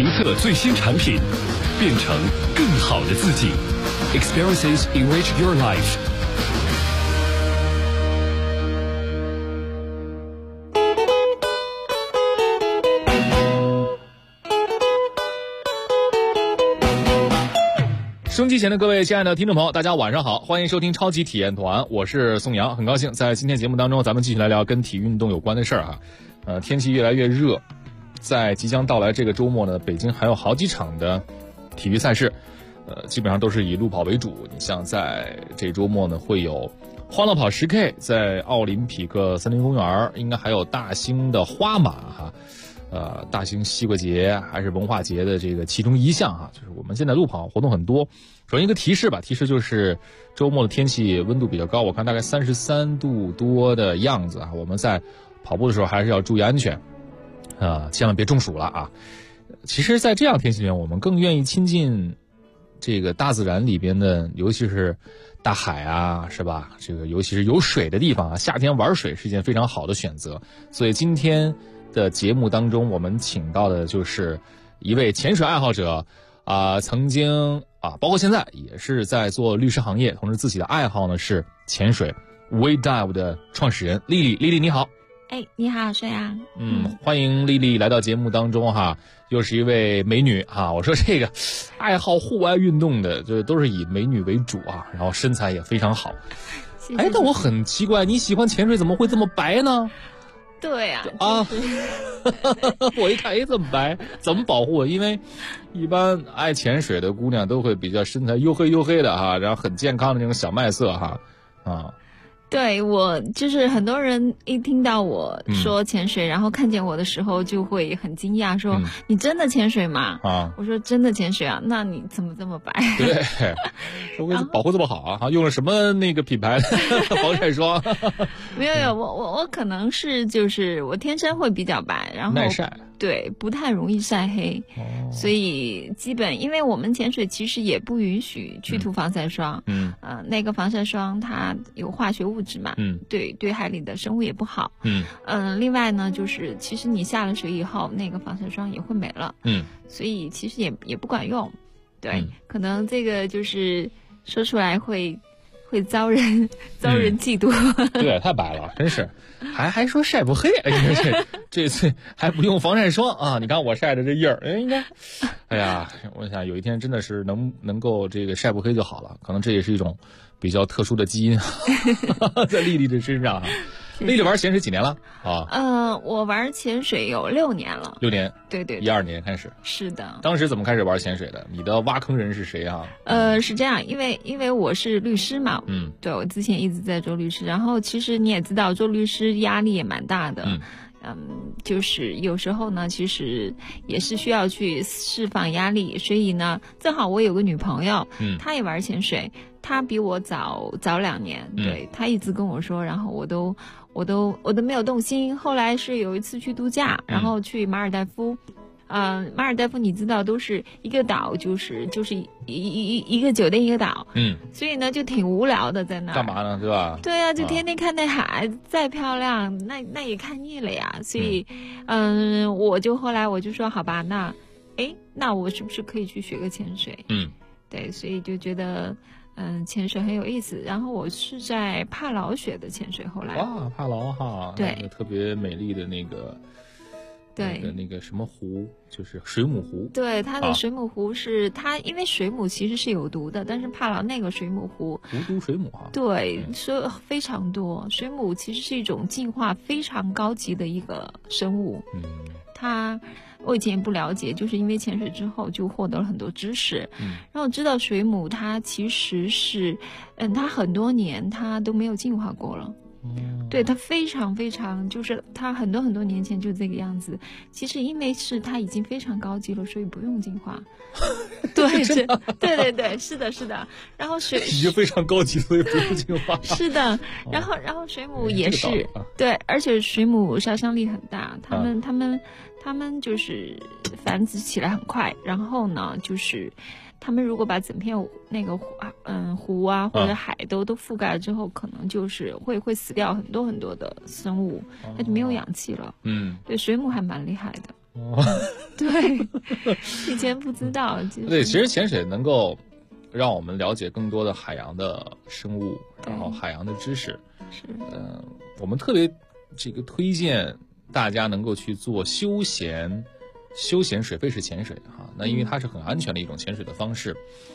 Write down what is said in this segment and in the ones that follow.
特最新产品，变成更好的自己。Experiences enrich your life。收音机前的各位亲爱的听众朋友，大家晚上好，欢迎收听超级体验团，我是宋阳，很高兴在今天节目当中，咱们继续来聊跟体育运动有关的事儿哈。天气越来越热，在即将到来这个周末呢，北京还有好几场的体育赛事，基本上都是以路跑为主。你像在这周末呢，会有欢乐跑 10K， 在奥林匹克森林公园，应该还有大兴的花马哈。大兴西瓜节还是文化节的这个其中一项哈，就是我们现在路跑活动很多。首先一个提示吧，提示就是周末的天气温度比较高，我看大概33度多的样子啊。我们在跑步的时候还是要注意安全，千万别中暑了啊。其实，在这样天气里面，我们更愿意亲近这个大自然里边的，尤其是大海啊，是吧？这个尤其是有水的地方啊，夏天玩水是一件非常好的选择。所以今天的节目当中，我们请到的就是一位潜水爱好者曾经包括现在也是在做律师行业，同时自己的爱好呢是潜水 WadeDive 的创始人丽丽。丽丽你好。 你好，沈阳。 欢迎丽丽来到节目当中哈，又是一位美女哈。我说这个爱好户外运动的，就都是以美女为主啊，然后身材也非常好。 谢谢。 但我很奇怪，你喜欢潜水怎么会这么白呢？ 对啊， 我一看这么白，怎么保护？因为一般爱潜水的姑娘都会比较身材黝黑的哈，然后很健康的那种小麦色哈对，我就是很多人一听到我说潜水，然后看见我的时候就会很惊讶，说你真的潜水吗？我说真的潜水啊，那你怎么这么白？ 对，我保护这么好啊，用了什么那个品牌的防晒霜？ 没有，我可能是就是我天生会比较白，然后耐晒。 对，不太容易晒黑，所以基本因为我们潜水其实也不允许去涂防晒霜，那个防晒霜它有化学物质嘛，对海里的生物也不好，另外呢就是其实你下了水以后，那个防晒霜也会没了，所以其实也不管用，对，可能这个就是说出来会遭人嫉妒， 对，太白了，真是，还说晒不黑，这次还不用防晒霜啊！你看我晒的这印儿，应该，哎呀，我想有一天真的是能够这个晒不黑就好了，可能这也是一种比较特殊的基因，在丽丽的身上。丽丽玩潜水几年了我玩潜水有6年了。 6年， 对 ，12年开始。 是的。 当时怎么开始玩潜水的？你的挖坑人是谁啊？ 是这样，因为我是律师嘛，对，我之前一直在做律师，然后其实你也知道，做律师压力也蛮大的，就是有时候呢，其实也是需要去释放压力，所以呢，正好我有个女朋友，她也玩潜水，她比我早2年，对，她一直跟我说，然后我都没有动心。后来是有一次去度假，然后去马尔代夫，马尔代夫你知道都是一个岛，就是一个酒店一个岛，所以呢就挺无聊的在那儿。 干嘛呢，对吧？ 对啊，就天天看那海，再漂亮那也看腻了呀。所以，后来我就说好吧，那我是不是可以去学个潜水？对，所以就觉得。潜水很有意思，然后我是在帕劳学的潜水，后来帕劳哈， 对， 那个特别美丽的那个， 对， 那个什么湖，就是水母湖。 对，它的水母湖是它，因为水母其实是有毒的，但是帕劳那个水母湖无毒水母哈， 对，所以非常多。水母其实是一种进化非常高级的一个生物，我以前也不了解，就是因为潜水之后就获得了很多知识，然后知道水母它其实是，它很多年它都没有进化过了。对，它非常非常，就是它很多年前就这个样子。其实因为是它已经非常高级了，所以不用进化。对，对，是的。然后水已经非常高级，所以不用进化。 是的，然后水母也是，对，而且水母杀伤力很大，它们就是繁殖起来很快，然后呢就是他们如果把整片那个湖啊或者海都覆盖了之后，可能就是会死掉很多的生物，它就没有氧气了。对，水母还蛮厉害的。 对，以前不知道。 对，其实潜水能够让我们了解更多的海洋的生物，然后海洋的知识。 是， 我们特别推荐大家能够去做休闲水肺式潜水哈。那因为它是很安全的一种潜水的方式。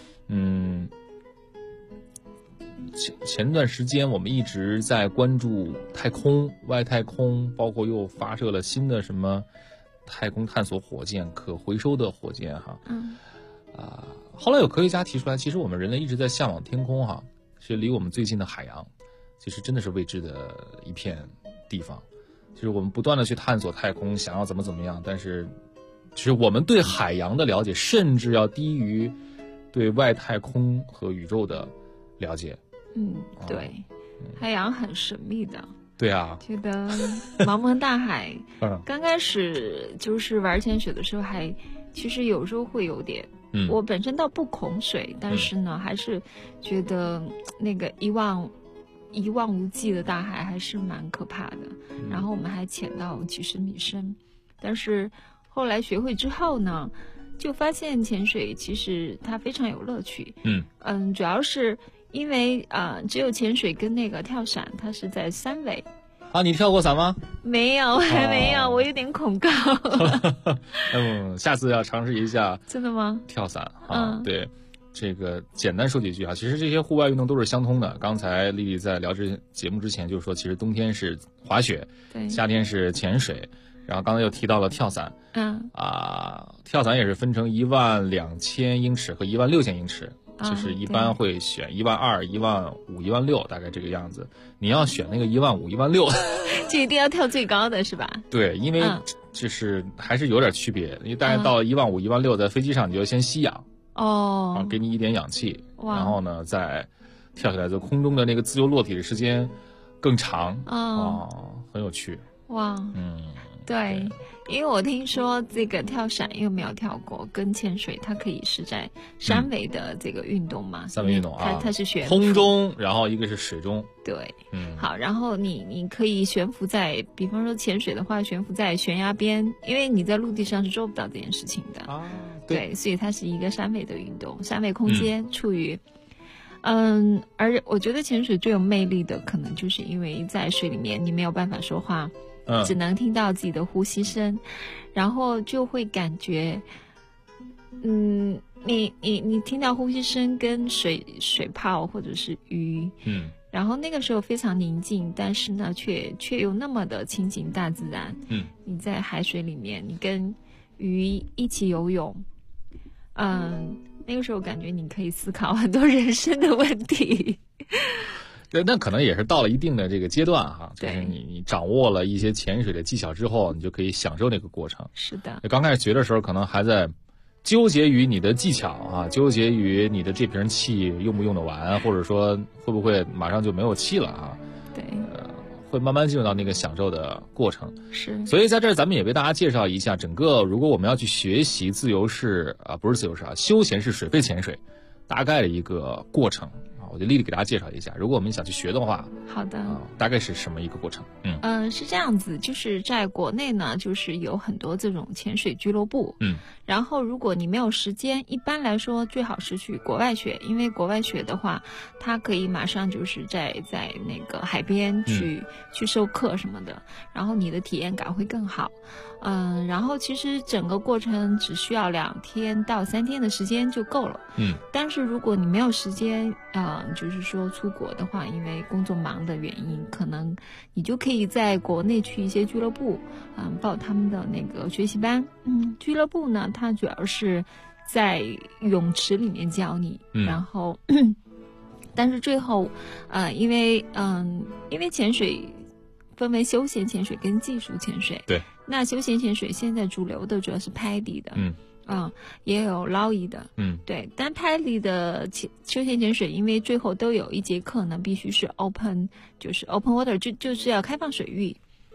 前段时间我们一直在关注太空、外太空，包括又发射了新的什么太空探索火箭、可回收的火箭哈。后来有科学家提出来，其实我们人类一直在向往天空哈，是离我们最近的海洋，其实真的是未知的一片地方。就是我们不断的去探索太空，想要怎么样，但是其实我们对海洋的了解，甚至要低于对外太空和宇宙的了解。 对，海洋很神秘的。 对啊， 觉得茫茫大海，刚开始就是玩潜水的时候其实有时候会有点，我本身倒不恐水，但是呢，还是觉得那个一望无际的大海还是蛮可怕的。然后我们还潜到几十米深，但是后来学会之后呢，就发现潜水其实它非常有乐趣。主要是因为只有潜水跟那个跳伞，它是在山尾。 你跳过伞吗？ 没有，还没有，我有点恐高。 下次要尝试一下。 真的吗？ 跳伞对，这个简单说几句其实这些户外运动都是相通的。刚才丽丽在聊这节目之前就说，其实冬天是滑雪， 对， 夏天是潜水，然后刚才又提到了跳伞。跳伞也是分成12000英尺和16000英尺。就是一般会选12000、15000、16000，大概这个样子。你要选那个15000、16000， 这一定要跳最高的是吧？ 对，因为就是还是有点区别。因为大概到了15000、16000，在飞机上你就先吸氧，给你一点氧气，然后呢再跳下来，在空中的那个自由落体的时间更长，很有趣。 哇，对，因为我听说这个跳伞又没有跳过，跟潜水它可以是在山尾的这个运动嘛， 山尾运动它是悬浮空中，然后一个是水中。 对，好，然后你可以悬浮在，比方说潜水的话，悬浮在悬崖边，因为你在陆地上是做不到这件事情的对，所以它是一个山尾的运动，山尾空间处于而我觉得潜水最有魅力的，可能就是因为在水里面你没有办法说话。只能听到自己的呼吸声，然后就会感觉，你听到呼吸声跟水泡或者是鱼，然后那个时候非常宁静，但是呢，却又那么的亲近大自然。你在海水里面，你跟鱼一起游泳，那个时候感觉你可以思考很多人生的问题。 对，那可能也是到了一定的这个阶段哈，就是你掌握了一些潜水的技巧之后，你就可以享受那个过程。 是的， 刚开始学的时候，可能还在纠结于你的技巧纠结于你的这瓶气用不用得完，或者说会不会马上就没有气了对， 会慢慢进入到那个享受的过程。 是， 所以在这儿咱们也为大家介绍一下，整个如果我们要去学习自由式不是自由式休闲式水肺潜水，大概的一个过程。我就丽丽给大家介绍一下，如果我们想去学的话， 好的， 大概是什么一个过程？ 是这样子，就是在国内呢，就是有很多这种潜水俱乐部，然后如果你没有时间，一般来说最好是去国外学，因为国外学的话，它可以马上就是在那个海边去授课什么的，然后你的体验感会更好。然后其实整个过程只需要2天到3天的时间就够了。但是如果你没有时间，就是说出国的话，因为工作忙的原因，可能你就可以在国内去一些俱乐部，报他们的那个学习班。俱乐部呢，它主要是在泳池里面教你，然后，但是最后，因为潜水分为休闲潜水跟技术潜水。 对。 那休闲潜水现在主流的主要是拍底的，也有捞椅的，对。但拍底的休闲潜水，因为最后都有一节课呢，必须是 open water， 就是要开放水域，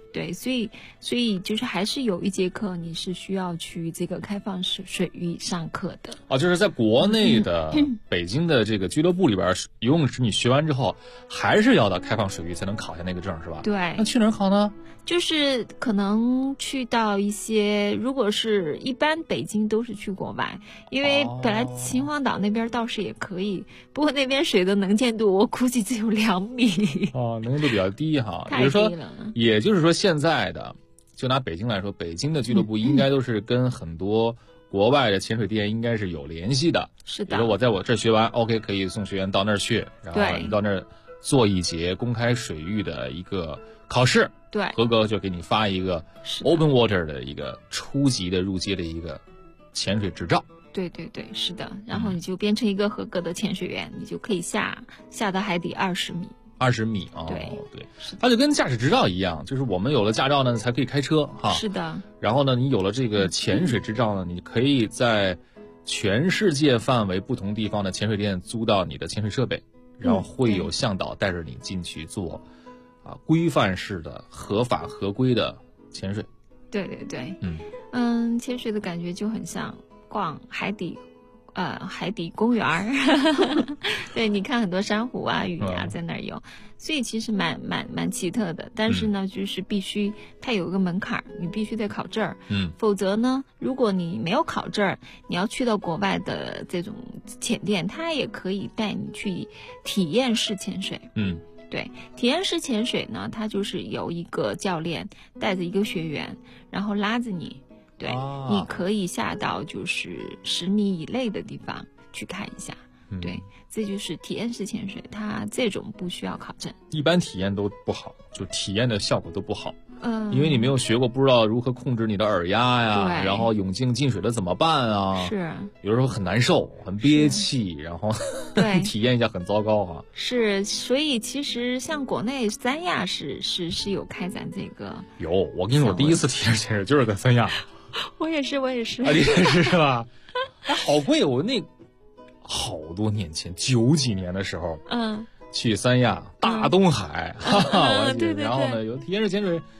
对，所以就是还是有一节课你是需要去这个开放水域上课的。 就是在国内的北京的这个俱乐部里边，游泳池你学完之后，还是要到开放水域才能考下那个证，是吧？ 对。 那去哪儿考呢？ 就是可能去到一些，如果是一般北京都是去国外，因为本来秦皇岛那边倒是也可以，不过那边水的能见度我估计只有2米。 能见度比较低哈。 太低了。 也就是说现在的，就拿北京来说，北京的俱乐部应该都是跟很多国外的潜水店应该是有联系的。 是的。 比如说我在我这学完 OK， 可以送学员到那儿去，然后你到那儿做一节公开水域的一个考试， 对， 合格就给你发一个 open water 的一个初级的入阶的一个潜水执照。 对对对，是的。然后你就变成一个合格的潜水员，你就可以下到海底20米。 20米对， 它就跟驾驶执照一样，就是我们有了驾照呢，才可以开车哈。 是的。 然后呢，你有了这个潜水执照呢，你可以在全世界范围不同地方的潜水店租到你的潜水设备，然后会有向导带着你进去做规范式的、合法合规的潜水。 对对对，潜水的感觉就很像逛海底公园儿。对，你看很多珊瑚啊、鱼啊在那儿游，所以其实蛮奇特的。但是呢，就是必须它有一个门槛，你必须得考证儿。否则呢，如果你没有考证儿，你要去到国外的这种潜店，它也可以带你去体验式潜水。对，体验式潜水呢，它就是有一个教练带着一个学员，然后拉着你。对，你可以下到就是10米以内的地方去看一下。对，这就是体验式潜水，它这种不需要考证。一般体验都不好，就体验的效果都不好。因为你没有学过，不知道如何控制你的耳压呀，然后泳镜进水了怎么办啊？ 是， 有的时候很难受，很憋气，然后对体验一下很糟糕哈。 是，所以其实像国内三亚是有开展这个。 有，我跟你说，我第一次体验潜水就是在三亚。 我也是。 你也是吧？好贵，我那好多年前90几年的时候，去三亚大东海，我记得。然后呢，有体验式潜水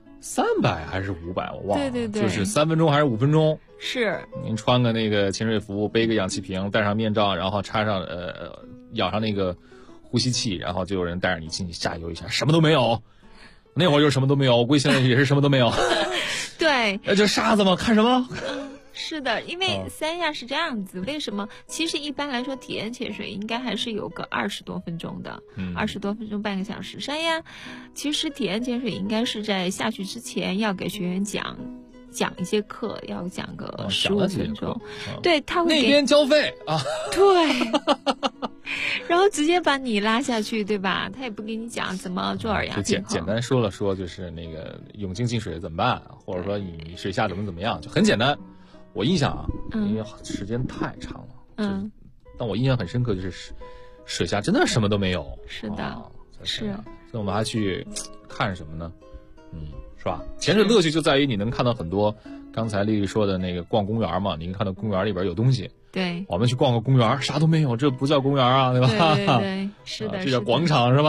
，300还是500，我忘了。对，就是3分钟还是5分钟？ 是。 您穿个那个潜水服，背个氧气瓶，戴上面罩，然后插上咬上那个呼吸器，然后就有人带着你进去下游一下，什么都没有。那会儿就什么都没有，我估计现在也是什么都没有。 对， 就沙子吗？看什么？ 是的，因为三亚是这样子。为什么？其实一般来说，体验潜水应该还是有个20多分钟的，20多分钟半个小时。三亚其实体验潜水应该是在下去之前要给学员讲一些课，要讲个15分钟。对，他会那边交费啊。 对。然后直接把你拉下去，对吧？他也不给你讲怎么做耳压平衡， 简单说了说，就是那个泳镜进水怎么办，或者说你水下怎么样，就很简单。我印象因为时间太长了，但我印象很深刻，就是水下真的什么都没有。 是的，是。所以我们还去看什么呢？是吧？潜水乐趣就在于你能看到很多，刚才丽丽说的那个逛公园嘛，你能看到公园里边有东西。 对， 我们去逛个公园，啥都没有，这不叫公园啊，对吧？对，是的， 这叫广场是吧？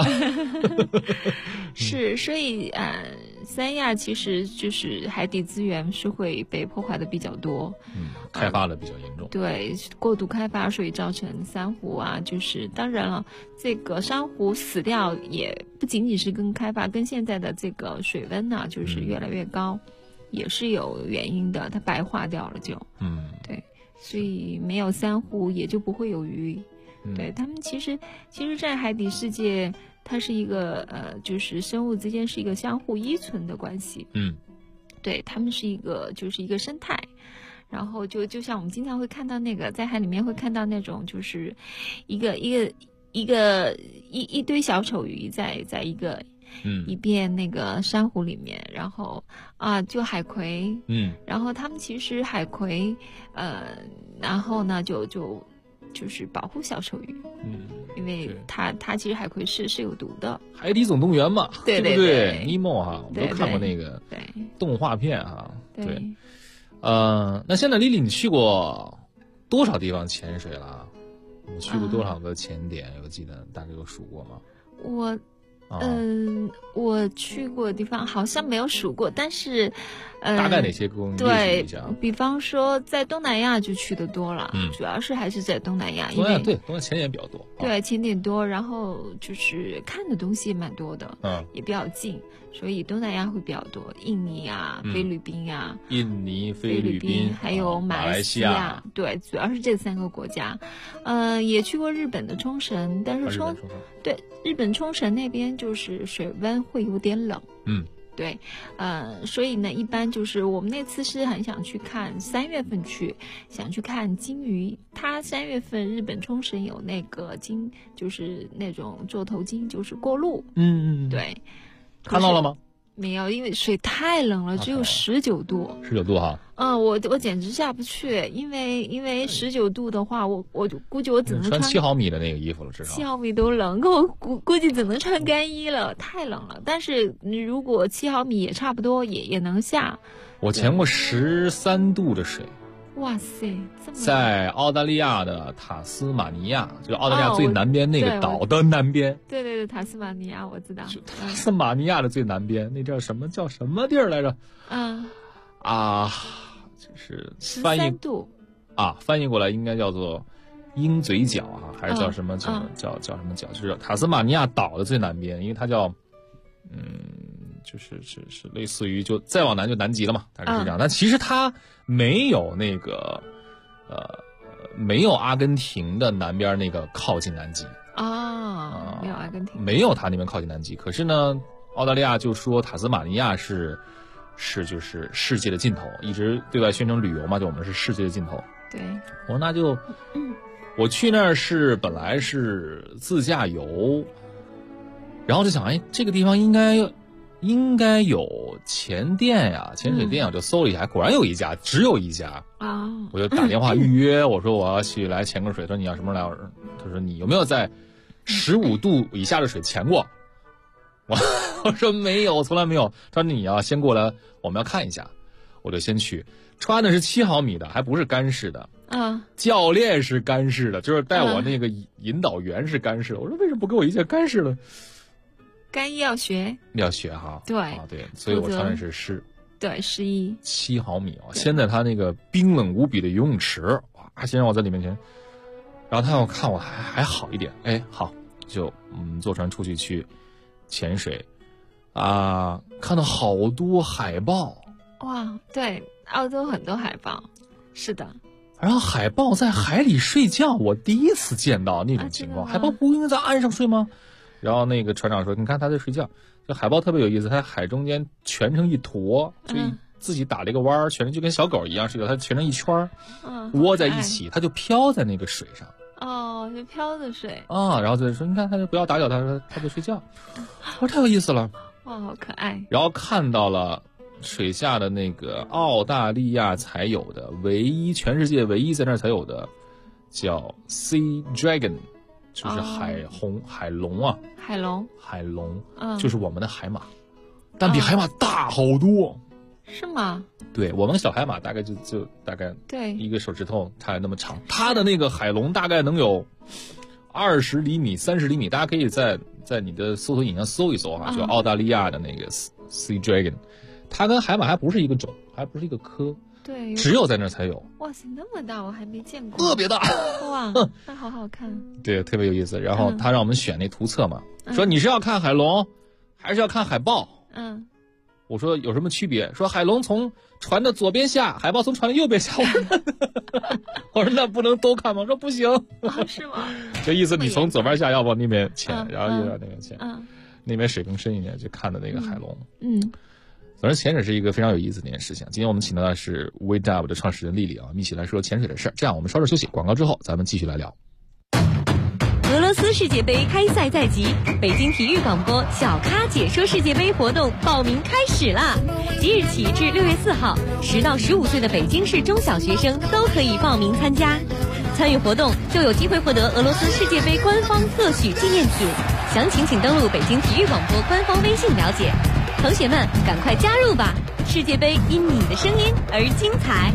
是，所以三亚其实就是海底资源是会被破坏的比较多， 开发的比较严重。 对，过度开发，所以造成珊瑚啊，就是当然了，这个珊瑚死掉也不仅仅是跟开发，跟现在的这个水温呢，就是越来越高，也是有原因的，它白化掉了就，对。所以没有珊瑚也就不会有鱼，对，他们其实在海底世界，它是一个就是生物之间是一个相互依存的关系，对，他们是一个生态，然后就像我们经常会看到那个在海里面会看到那种就是一堆小丑鱼在一个一片那个珊瑚里面，然后就海葵，然后他们其实海葵然后呢就是保护小丑鱼，因为它其实海葵是有毒的。 海底总动员嘛， 对不对？尼莫哈，我们都看过那个动画片哈，对。那现在丽丽你去过多少地方潜水了？你去过多少个潜点？有记得大概有数过吗？ 我去过的地方好像没有数过，但是， 大概哪些给我们列举一下？ 比方说在东南亚就去的多了，主要是还是在东南亚， 因为对东南亚钱也比较多， 对钱点多，然后就是看的东西也蛮多的，也比较近，所以东南亚会比较多，印尼啊、菲律宾啊， 印尼、菲律宾还有马来西亚，对，主要是这3个国家，也去过日本的冲绳，但是对日本冲绳那边就是水温会有点冷，对，所以呢，一般就是我们那次是很想去看3月份想去看金鱼。它3月份日本冲绳有那个就是那种座头鲸，就是过路。对， 看到了吗？ 没有，因为水太冷了，只有19度。 19度哈。 我简直下不去，因为19度的话，我估计我只能穿7毫米的那个衣服了，至少 7毫米都冷，我估计只能穿干衣了，太冷了。但是你如果7毫米也差不多，也能下。 我潜过13度的水。 哇塞，这么在澳大利亚的塔斯马尼亚，就是澳大利亚最南边那个岛的南边。 对，塔斯马尼亚我知道。 塔斯马尼亚的最南边，那叫什么地儿来着？就是翻译 13度翻译过来应该叫做鹰嘴角还是叫什么叫什么角？就是塔斯马尼亚岛的最南边，因为它叫就是类似于就再往南就南极了嘛，大概是这样。但其实它没有那个没有阿根廷的南边那个靠近南极没有阿根廷， 没有它那边靠近南极。可是呢，澳大利亚就说塔斯马尼亚是就是世界的尽头，一直对外宣称旅游嘛，就我们是世界的尽头。 对， 我说那就我去那儿本来是自驾游，然后就想这个地方应该有潜店呀，潜水店，我就搜了一下，果然有一家，只有一家我就打电话预约，我说我要去来潜个水，他说你要什么来？他说你有没有在15度以下的水潜过？我说没有，从来没有。他说你要先过来，我们要看一下。我就先去，穿的是7毫米的，还不是干式的。教练是干式的，就是带我那个引导员是干式的。我说为什么不给我一件干式的？ 干衣要学哈。对对，所以我穿的是湿。 对，湿衣。 7毫米先在他那个冰冷无比的游泳池，先让我在里面潜。然后他要看我还好一点，好，就坐船出去潜水看到好多海豹。 哇，对，澳洲很多海豹，是的。 然后海豹在海里睡觉，我第一次见到那种情况。海豹不应该在岸上睡吗？然后那个船长说：“你看他在睡觉。”这海豹特别有意思，它海中间蜷成一坨，就自己打了一个弯，蜷成就跟小狗一样睡觉，它蜷成一圈，窝在一起，它就飘在那个水上。 就飘着水然后就说：“你看，他就不要打搅他，说他在睡觉。”我说太有意思了， 哇，好可爱。 然后看到了水下的那个澳大利亚才有的全世界唯一在那儿才有的叫 Sea Dragon， 就是海龙海龙就是我们的海马，但比海马大好多。 是吗？ 对，我们小海马大概就大概对一个手指头它那么长，它的那个海龙大概能有20厘米、30厘米，大家可以在你的搜索引擎搜一搜就澳大利亚的那个 Sea Dragon， 它跟海马还不是一个种，还不是一个科， 对， 只有在那才有。 哇塞，那么大，我还没见过， 特别大， 哇，那好好看。 对，特别有意思。然后他让我们选那图册嘛，说你是要看海龙，还是要看海豹？我说有什么区别？说海龙从船的左边下，海豹从船的右边下。我说那不能都看吗？说不行。 是吗？ 这意思你从左边下要往那边潜，然后又要那边潜。那边水更深一点，就看的那个海龙。反正潜水是一个非常有意思的一件事情。今天我们请到的是 WeDive 的创始人丽丽我们一起来说潜水的事儿。这样我们稍事休息，广告之后咱们继续来聊。 俄罗斯世界杯开赛在即，北京体育广播小咖解说世界杯活动报名开始啦！即日起至6月4号，10到15岁的北京市中小学生都可以报名参加。参与活动就有机会获得俄罗斯世界杯官方特许纪念品，详情请登录北京体育广播官方微信了解。同学们，赶快加入吧！世界杯因你的声音而精彩。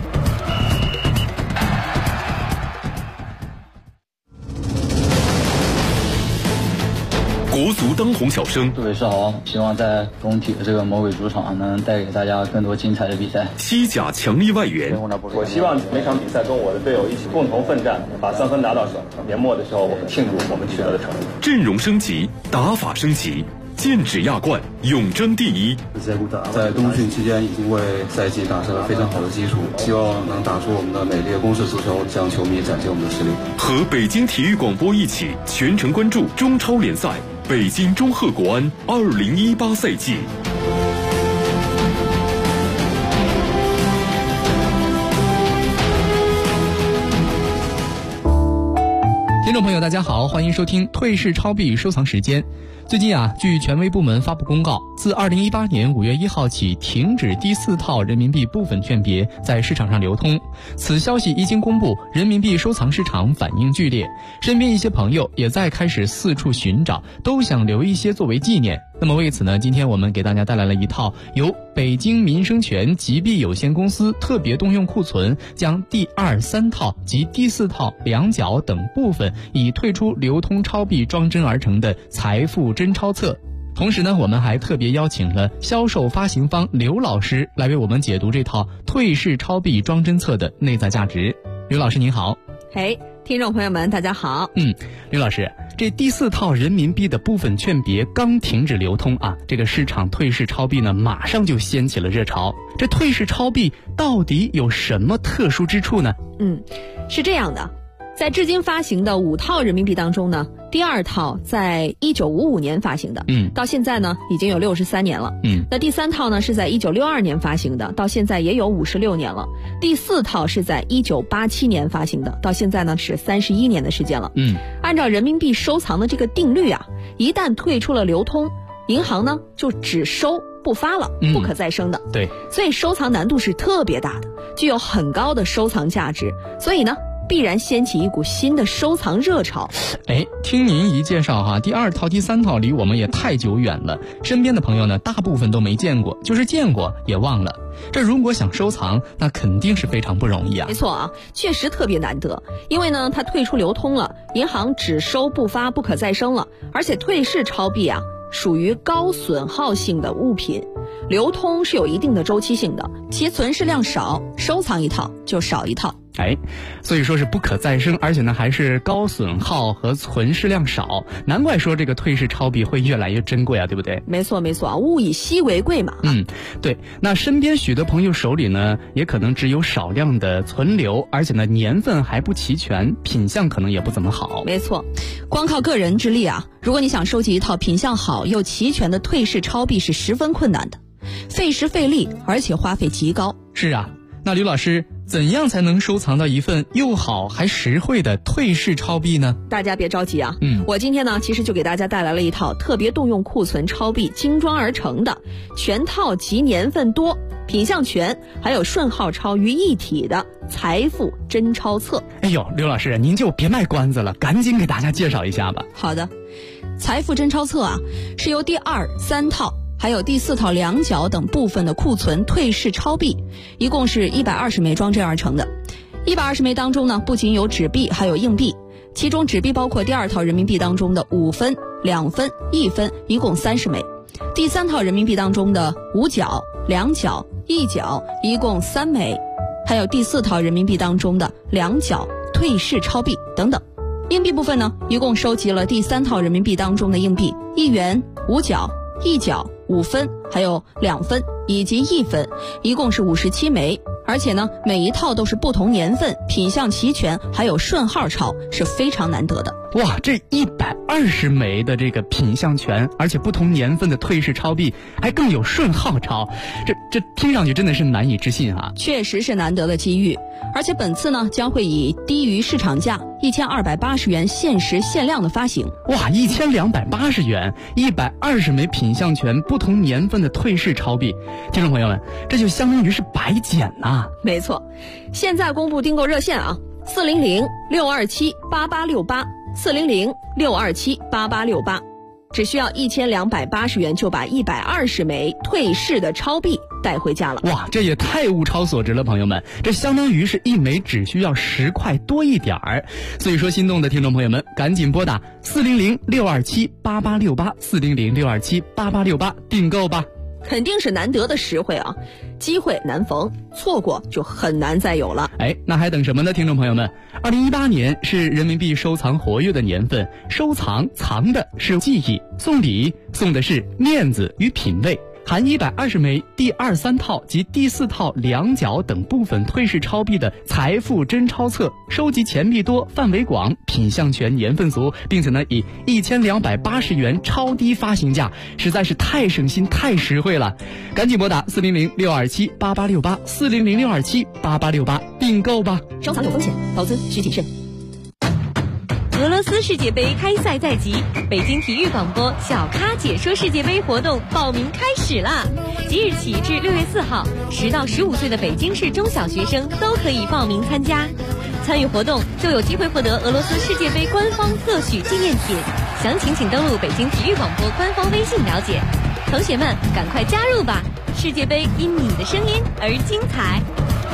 国国足当红小生。 杜伟是好，希望在工体的这个魔鬼主场能带给大家更多精彩的比赛。 西甲强力外援， 我希望每场比赛跟我的队友一起共同奋战，把3分拿到手。年末的时候，我们庆祝我们取得的成绩。 阵容升级，打法升级。剑指亚冠，永争第一。 在冬训期间已经为赛季打下了非常好的基础，希望能打出我们的美丽的攻势足球，向球迷展现我们的实力。 和北京体育广播一起全程关注中超联赛北京中赫国安2018赛季。 听众朋友大家好，欢迎收听退市超币收藏时间。最近据权威部门发布公告，自2018年5月1号起停止第4套人民币部分券别在市场上流通。此消息一经公布，人民币收藏市场反应剧烈，身边一些朋友也在开始四处寻找，都想留一些作为纪念。那么为此呢，今天我们给大家带来了一套由北京民生权集币有限公司特别动用库存将第2、3套及第4套2角等部分已退出流通超币装帧而成的财富真钞册。同时呢，我们还特别邀请了销售发行方刘老师来为我们解读这套退市超币装帧册的内在价值。刘老师您好。 嘿，听众朋友们大家好。 刘老师，这第4套人民币的部分券别刚停止流通这个市场退市超币呢马上就掀起了热潮。这退市超币到底有什么特殊之处呢？ 是这样的，在至今发行的5套人民币当中呢，第2套在1955年发行的，到现在呢已经有63年了。那第3套呢是在1962年发行的，到现在也有56年了。第4套是在1987年发行的，到现在呢是31年的时间了。按照人民币收藏的这个定律一旦退出了流通，银行呢就只收不发了，不可再生的。 对， 所以收藏难度是特别大的，具有很高的收藏价值，所以呢必然掀起一股新的收藏热潮。 听您一介绍第2套、第3套离我们也太久远了，身边的朋友呢大部分都没见过，就是见过也忘了。这如果想收藏，那肯定是非常不容易没错确实特别难得，因为呢它退出流通了，银行只收不发，不可再生了，而且退市超币属于高损耗性的物品，流通是有一定的周期性的，其存世量少，收藏一套就少一套。 所以说是不可再生，而且呢还是高损耗和存世量少，难怪说这个退市超币会越来越珍贵对不对？ 没错物以稀为贵嘛。 对。那身边许多朋友手里呢也可能只有少量的存留，而且呢年份还不齐全，品相可能也不怎么好。 没错，光靠个人之力如果你想收集一套品相好又齐全的退市超币是十分困难的，费时费力，而且花费极高。 是那刘老师，怎样才能收藏到一份又好还实惠的退市超币呢？ 大家别着急我今天呢其实就给大家带来了一套特别动用库存超币精装而成的全套集年份多、品相全还有顺号钞于一体的财富真钞册。 刘老师您就别卖关子了，赶紧给大家介绍一下吧。 好的，财富真钞册是由第2、3套还有第4套2角等部分的库存退市超币，一共是120枚装帧而成的。120枚当中呢，不仅有纸币，还有硬币，其中纸币包括第2套人民币当中的5分、2分、1分，一共30枚；第3套人民币当中的5角、2角、1角，一共3枚；还有第4套人民币当中的2角退市超币等等。硬币部分呢，一共收集了第3套人民币当中的硬币1元、5角、1角、5分，还有2分以及1分，一共是57枚。而且呢，每一套都是不同年份、品相齐全，还有顺号钞，是非常难得的。 哇，这120枚的这个品相全，而且不同年份的退市超币，还更有顺号钞，这听上去真的是难以置信确实是难得的机遇。而且本次呢，将会以低于市场价1280元限时限量的发行。 哇，1280元，120枚品相全、不同年份的退市超币，听众朋友们，这就相当于是白捡没错，现在公布订购热线400-627-8868，400-627-8868。 只需要1280元就把120枚退市的超币带回家了。 哇，这也太物超所值了，朋友们，这相当于是一枚只需要10块多一点儿。所以说，心动的听众朋友们，赶紧拨打400-627-8868，400-627-8868订购吧。 肯定是难得的实惠啊，机会难逢，错过就很难再有了。 那还等什么呢，听众朋友们？2018年是人民币收藏活跃的年份，收藏藏的是记忆，送礼送的是面子与品味。含120枚第2、3套及第4套两角等部分退市超币的财富真钞册，收集钱币多、范围广、品相全、年份足，并且呢以1280元超低发行价，实在是太省心太实惠了。赶紧拨打400-627-8868，400-627-8868订购吧。 收藏有风险，投资需谨慎。 俄罗斯世界杯开赛在即，北京体育广播小咖解说世界杯活动报名开始啦！即日起至6月4号，10到15岁的北京市中小学生都可以报名参加。参与活动就有机会获得俄罗斯世界杯官方特许纪念品，详情请登录北京体育广播官方微信了解。同学们，赶快加入吧！世界杯因你的声音而精彩。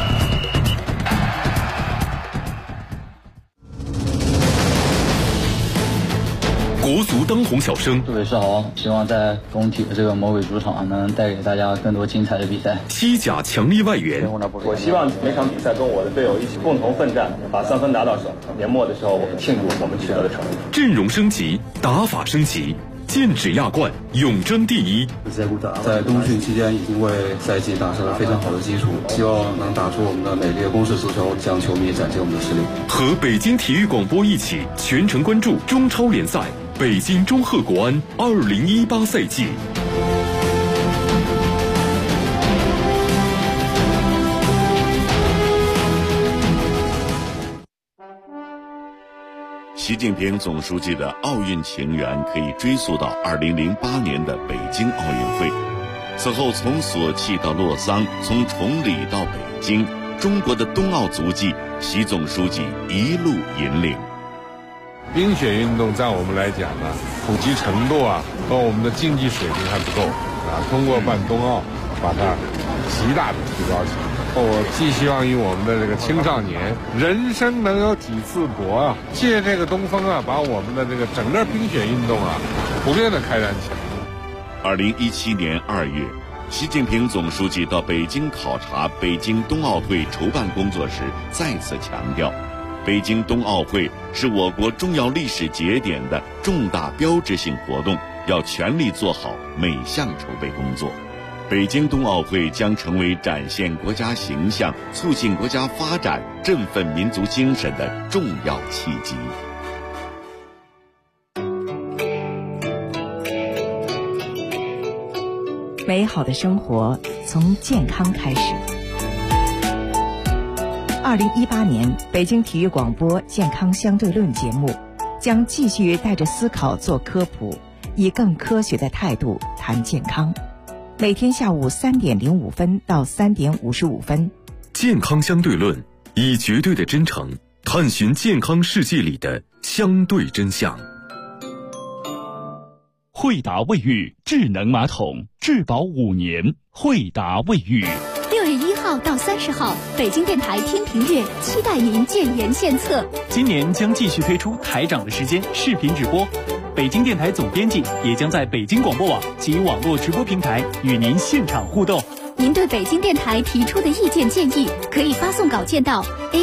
国足当红小生杜伟世豪希望在工体的这个魔鬼主场能带给大家更多精彩的比赛。 西甲强力外援， 我希望每场比赛跟我的队友一起共同奋战，把3分拿到手。年末的时候，我们庆祝我们取得的成绩。 阵容升级，打法升级，剑指亚冠，永争第一。 在冬训期间已经为赛季打下了非常好的基础，希望能打出我们的美丽的攻势足球，向球迷展现我们的实力。 和北京体育广播一起全程关注中超联赛北京中赫国安2018赛季。 习近平总书记的奥运情缘可以追溯到2008年的北京奥运会。此后从索契到洛桑，从崇礼到北京，中国的冬奥足迹，习总书记一路引领。 冰雪运动在我们来讲呢，普及程度和我们的竞技水平还不够通过办冬奥把它极大的提高起来。我寄希望于我们的这个青少年，人生能有几次搏借这个东风把我们的这个整个冰雪运动普遍的开展起来。 2017年2月，习近平总书记到北京考察北京冬奥会筹办工作时，再次强调，北京冬奥会是我国重要历史节点的重大标志性活动，要全力做好每项筹备工作。北京冬奥会将成为展现国家形象、促进国家发展、振奋民族精神的重要契机。 美好的生活从健康开始。2018年北京体育广播健康相对论节目将继续带着思考做科普，以更科学的态度谈健康。每天下午3点05分到3点55分， 健康相对论，以绝对的真诚探寻健康世界里的相对真相。 惠达卫浴智能马桶，质保5年。惠达卫浴。 6月1号到30号，北京电台听评月期待您建言献策。 今年将继续推出台长的时间视频直播，北京电台总编辑也将在北京广播网及网络直播平台与您现场互动。 您对北京电台提出的意见建议，可以发送稿件到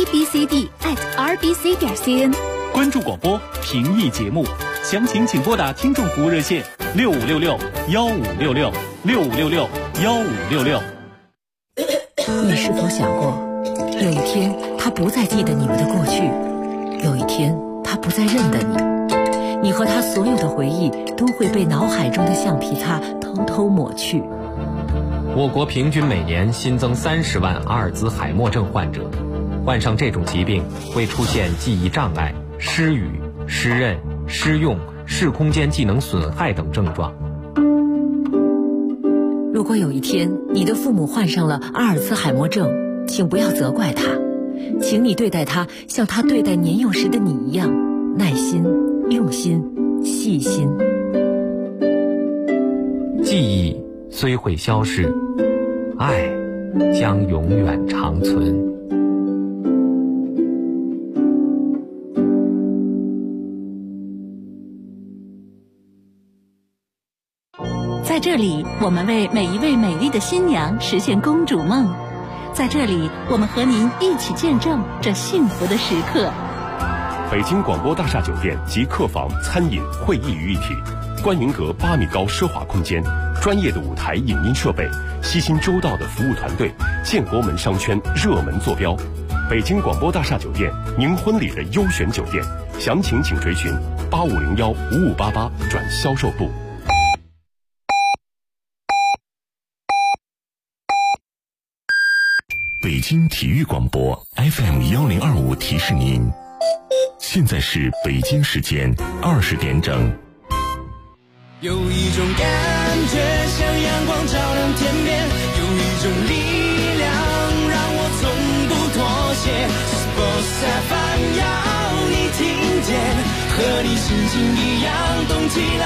abcd@rbc.cn。 关注广播，评议节目，详情请拨打听众服务热线6566-1566，6566-1566。 你是否想过，有一天他不再记得你们的过去，有一天他不再认得你，你和他所有的回忆都会被脑海中的橡皮擦偷偷抹去。 我国平均每年新增30万阿尔兹海默症患者，患上这种疾病会出现记忆障碍、失语、失认、失用、视空间技能损害等症状。 如果有一天你的父母患上了阿尔茨海默症，请不要责怪他，请你对待他像他对待年幼时的你一样，耐心、用心、细心。 记忆虽会消逝，爱将永远长存。 在这里，我们为每一位美丽的新娘实现公主梦。在这里，我们和您一起见证这幸福的时刻。 北京广播大厦酒店集客房、餐饮、会议于一体，观云阁8米高奢华空间，专业的舞台影音设备，悉心周到的服务团队，建国门商圈热门坐标。北京广播大厦酒店，您婚礼的优选酒店，详情请垂询8501-5588转销售部。北京体育广播 FM1025提示您，现在是北京时间20点整。 有一种感觉像阳光照亮天边，有一种力量让我从不妥协。Sports FM 要你听见，和你心情一样动起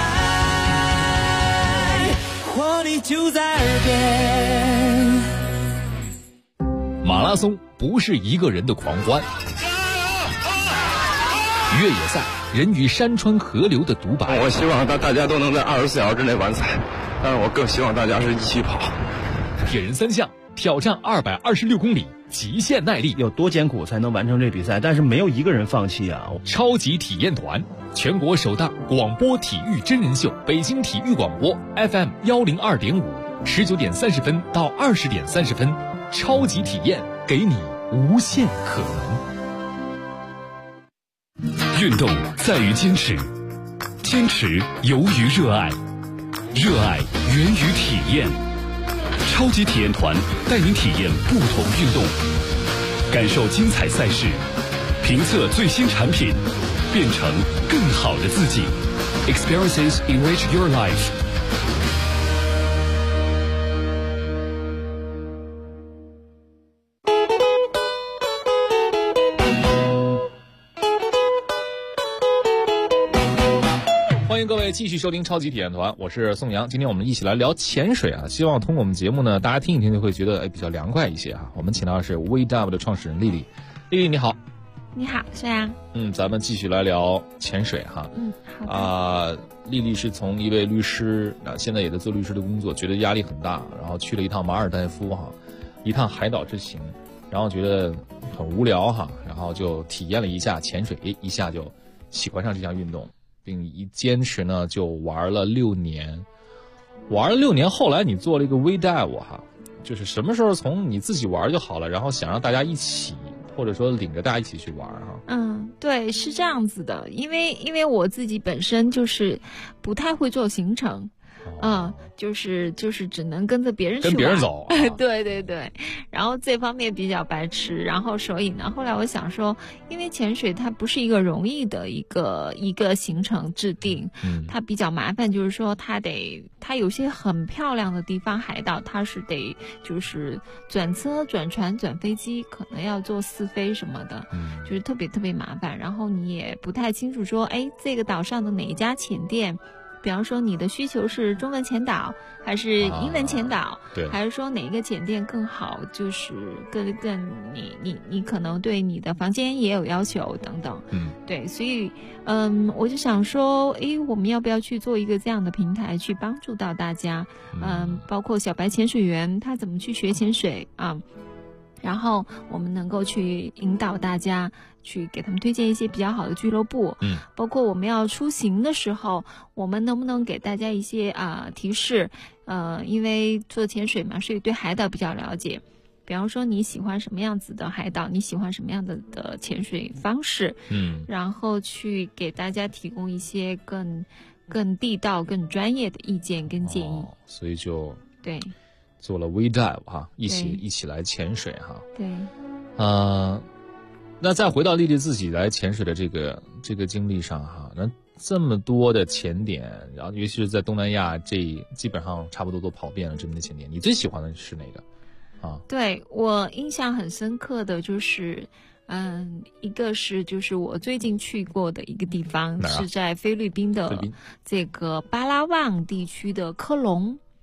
来，活力就在耳边。 马拉松不是一个人的狂欢，越野赛人与山川河流的独白。 我希望大家都能在24小时之内完赛，但是我更希望大家是一起跑。 铁人3项挑战226公里，极限耐力， 有多艰苦才能完成这比赛？但是没有一个人放弃啊！ 超级体验团，全国首档广播体育真人秀，北京体育广播 FM102.5，19点30分到20点30分。超级体验，给你无限可能。运动在于坚持，坚持由于热爱，热爱源于体验。超级体验团带您体验不同运动，感受精彩赛事，评测最新产品，变成更好的自己。Experiences enrich your life。 欢迎各位继续收听超级体验团，我是宋阳。今天我们一起来聊潜水啊，希望通过我们节目呢，大家听一听就会觉得比较凉快一些啊。我们请到的是 WeDive 的创始人丽丽，丽丽你好。 你好，宋阳。 咱们继续来聊潜水哈。好的。丽丽是从一位律师，现在也在做律师的工作，觉得压力很大，然后去了一趟马尔代夫哈，一趟海岛之行，然后觉得很无聊哈，然后就体验了一下潜水，一下就喜欢上这项运动。并一坚持呢，就玩了6年，后来你做了一个 WeDive 哈，就是什么时候从你自己玩就好了，然后想让大家一起，或者说领着大家一起去玩哈。 对，是这样子的，因为我自己本身就是不太会做行程。就是只能跟着别人去玩， 跟别人走。 对对对，然后这方面比较白痴，然后所以呢，后来我想说，因为潜水它不是一个容易的一个行程制定，它比较麻烦，就是说它有些很漂亮的地方海岛，它是得就是转车、转船、转飞机，可能要做4飞什么的，就是特别特别麻烦，然后你也不太清楚说，这个岛上的哪一家潜店。比方说你的需求是中文潜导还是英文潜导， 对， 还是说哪一个潜店更好，就是更你可能对你的房间也有要求等等，对，所以我就想说，我们要不要去做一个这样的平台，去帮助到大家，包括小白潜水员他怎么去学潜水啊，然后我们能够去引导大家，去给他们推荐一些比较好的俱乐部，包括我们要出行的时候，我们能不能给大家一些提示，因为做潜水嘛，所以对海岛比较了解。比方说你喜欢什么样子的海岛，你喜欢什么样的潜水方式，然后去给大家提供一些更地道、更专业的意见跟建议。 所以就对。 做了 WeDive 哈，一起来潜水哈。 对。 那再回到丽丽自己来潜水的这个经历上哈，那这么多的潜点，然后尤其是在东南亚，这基本上差不多都跑遍了这么的潜点，你最喜欢的是哪个？ 对，我印象很深刻的就是，一个是就是我最近去过的一个地方，是在菲律宾的这个巴拉望地区的科隆。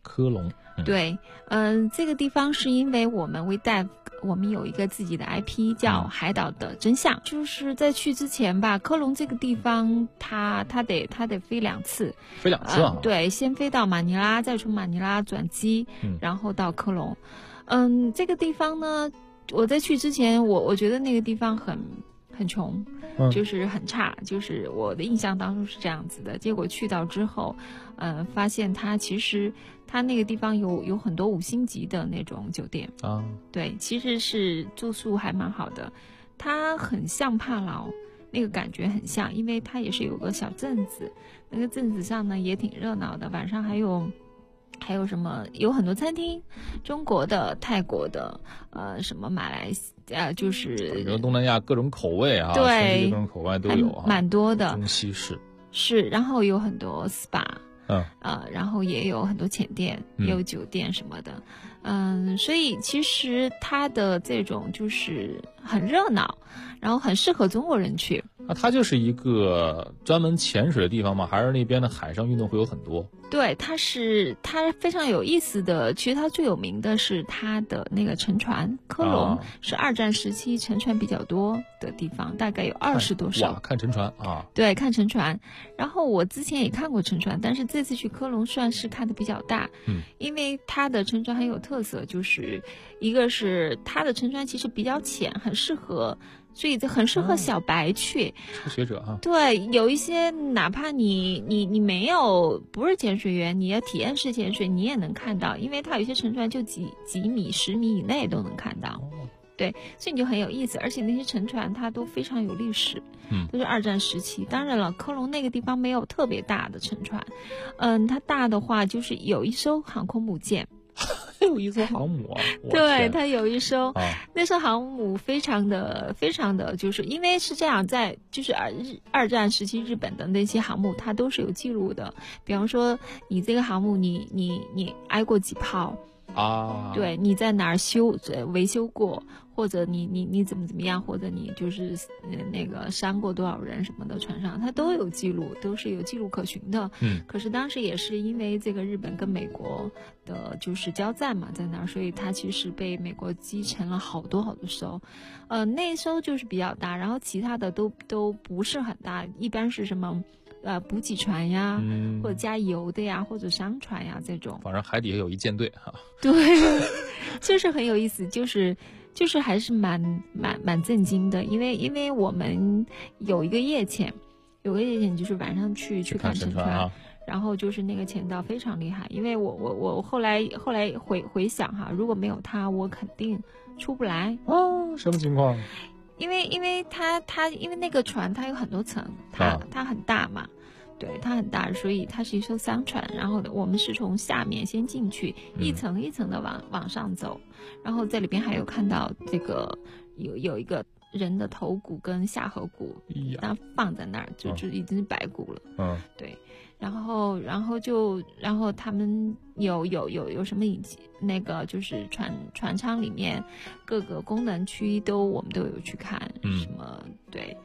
科隆。 对，这个地方是因为我们我们有一个自己的 IP 叫海岛的真相，就是在去之前吧，科隆这个地方它得飞2次， 飞2次啊？ 对，先飞到马尼拉，再从马尼拉转机，然后到科隆。这个地方呢，我在去之前，我觉得那个地方很穷，就是很差，就是我的印象当中是这样子的。结果去到之后，发现其实它那个地方有很多5星级的那种酒店啊，对，其实是住宿还蛮好的。它很像帕劳，那个感觉很像，因为它也是有个小镇子，那个镇子上呢也挺热闹的，晚上还有什么？有很多餐厅，中国的、泰国的，什么马来西亚，就是比如东南亚各种口味啊， 对， 各种口味都有啊， 蛮多的， 中西式是，然后有很多 SPA，然后也有很多浅店，也有酒店什么的，所以其实它的这种就是很热闹，然后很适合中国人去。 那它就是一个专门潜水的地方吗？还是那边的海上运动会有很多？ 对，它非常有意思的。其实它最有名的是它的那个沉船，科隆是2战时期沉船比较多的地方，大概有20多艘。 哇，看沉船啊！ 对，看沉船。然后我之前也看过沉船，但是这次去科隆算是看的比较大。因为它的沉船很有特色，就是一个是它的沉船其实比较浅，很适合。所以很适合小白去， 初学者哈。 对，有一些哪怕你不是潜水员，你要体验式潜水，你也能看到，因为它有一些沉船就几米、10米以内都能看到。对，所以你就很有意思，而且那些沉船它都非常有历史，都是2战时期。当然了，科隆那个地方没有特别大的沉船，它大的话就是有一艘航空母舰。 有一艘航母啊！ 对，它有一艘，那艘航母非常的，就是因为是这样，就是二战时期日本的那些航母，它都是有记录的。比方说，你这个航母，你挨过几炮啊？对，你在哪儿维修过，或者你怎么样，或者你就是那个伤过多少人什么的，船上它都有记录，都是有记录可循的。可是当时也是因为这个日本跟美国的就是交战嘛，在那儿，所以它其实被美国击沉了好多艘。那一艘就是比较大，然后其他的都不是很大，一般是什么补给船呀，或者加油的呀，或者商船呀这种。 反正海底下有一舰队哈。 对，就是很有意思，就是还是蛮震惊的，因为我们有一个夜潜，就是晚上去看沉船。然后就是那个潜导非常厉害，因为我后来回想哈，如果没有他，我肯定出不来。 什么情况？ 因为他因为那个船它有很多层，它很大嘛，对，它很大，所以它是一艘商船。然后我们是从下面先进去，一层一层的往上走，然后在里边还有看到这个有一个人的头骨跟下颌骨，它放在那儿就已经是白骨了。对。然后他们有什么那个就是船舱里面各个功能区我们都有去看，什么对，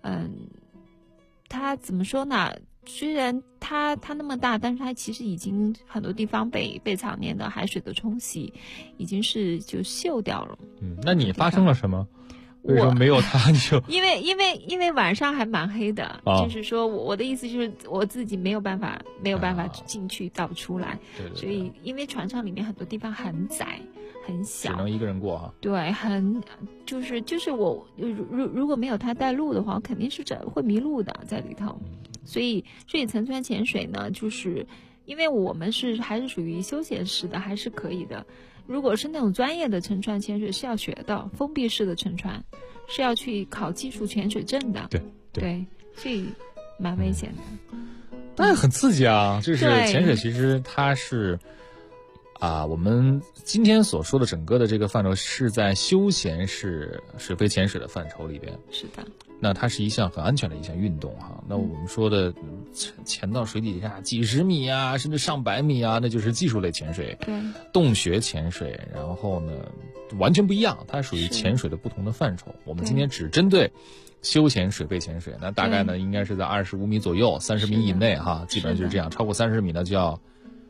它怎么说呢？虽然它那么大，但是它其实已经很多地方被常年的海水的冲洗，已经是就锈掉了。 那你发生了什么？为什么没有他就？ 因为晚上还蛮黑的，就是说我的意思就是我自己没有办法进去倒出来，所以因为船舱里面很多地方很窄很小， 只能一个人过哈。 对，就是我如果没有他带路的话，我肯定是会迷路的在里头，所以沉船潜水呢，就是因为我们还是属于休闲式的，还是可以的。如果是那种专业的沉船潜水是要学的，封闭式的沉船是要去考技术潜水证的。对，所以蛮危险的。 但很刺激啊！就是潜水其实它是我们今天所说的整个的这个范畴是在休闲式水肺潜水的范畴里边。 是的。 那它是一项很安全的一项运动哈。那我们说的潜到水底下几十米啊，甚至上百米啊，那就是技术类潜水。 对。 洞穴潜水，然后呢，完全不一样，它属于潜水的不同的范畴。我们今天只针对休闲水肺潜水，那大概呢应该是在25米左右，30米以内哈，基本上就是这样。超过30米呢就要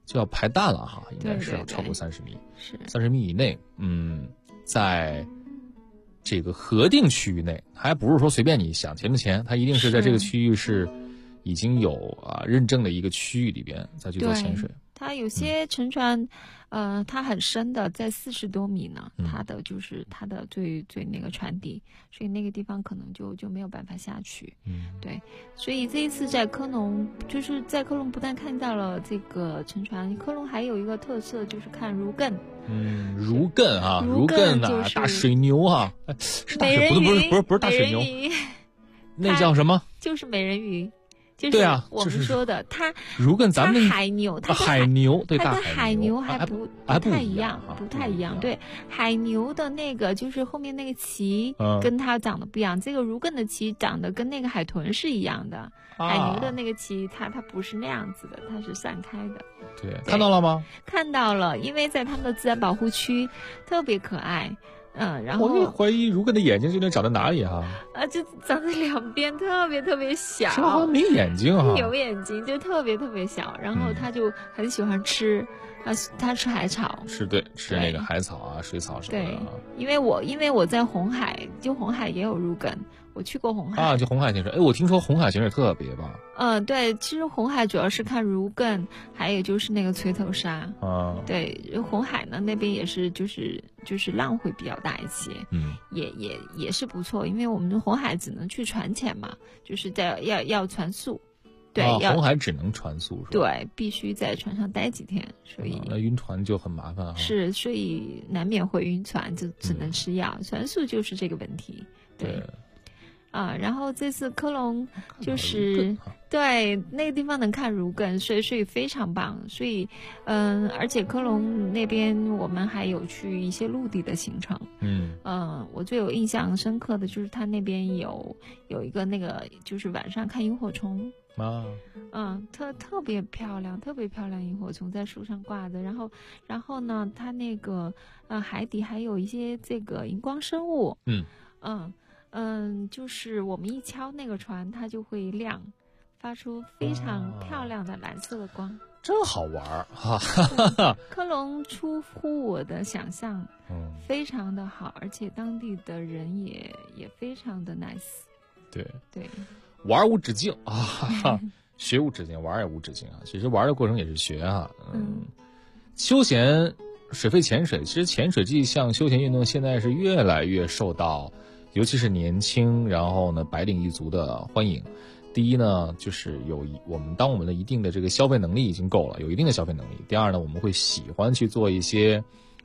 就要排蛋了哈，应该是要超过30米， 是 30米以内，在这个核定区域内，还不是说随便你想潜不潜，它一定是在这个区域是已经有认证的一个区域里边再去做潜水。 它有些沉船，它很深的，在40多米呢，它的就是它的最那个船底，所以那个地方可能就没有办法下去。对，所以这一次在科隆，就是在科隆不但看到了这个沉船，科隆还有一个特色就是看如艮。 如艮啊，如艮啊，大水牛啊，是大水，不是大水牛，那叫什么？ 就是美人鱼。 对啊， 我们说的它如艮，咱们海牛，它海牛对它大跟海牛还不太一样，不太一样。对，海牛的那个就是后面那个鳍跟它长得不一样，这个如艮的鳍长得跟那个海豚是一样的，海牛的那个鳍它不是那样子的，它是散开的。 对，看到了吗？ 看到了，因为在他们的自然保护区特别可爱。然后我怀疑如艮的眼睛究竟长在哪里哈？ 就长在两边，特别小。 是好像没眼睛哈？ 有眼睛，就特别小。然后他就很喜欢吃，他吃海草。 是对，吃那个海草啊、水草什么的。 对，因为我在红海，就红海也有如艮。我去过红海啊，就红海潜水。我听说红海潜水特别棒。 对，其实红海主要是看如艮，还有就是那个锤头鲨。对，红海呢那边也是就是浪会比较大一些，也是不错，因为我们红海只能去船潜嘛，就是要船宿。对， 红海只能船宿是吧？ 对，必须在船上待几天，所以那晕船就很麻烦哈。 是，所以难免会晕船，就只能吃药。船宿就是这个问题。对。然后这次科隆就是对那个地方能看如艮，所以非常棒。所以而且科隆那边我们还有去一些陆地的行程。我最有印象深刻的就是它那边有一个那个就是晚上看萤火虫特别漂亮，萤火虫在树上挂着。然后呢，它那个海底还有一些这个荧光生物。就是我们一敲那个船，它就会亮，发出非常漂亮的蓝色的光， 真好玩哈！ 科隆出乎我的想象，非常的好，而且当地的人也非常的 nice。 对， 玩无止境啊，学无止境，玩也无止境啊。其实玩的过程也是学啊。休闲水肺潜水，其实潜水这项休闲运动现在是越来越受到尤其是年轻，然后呢白领一族的欢迎。第一呢，就是我们的一定的这个消费能力已经够了，有一定的消费能力。第二呢，我们会喜欢去做一些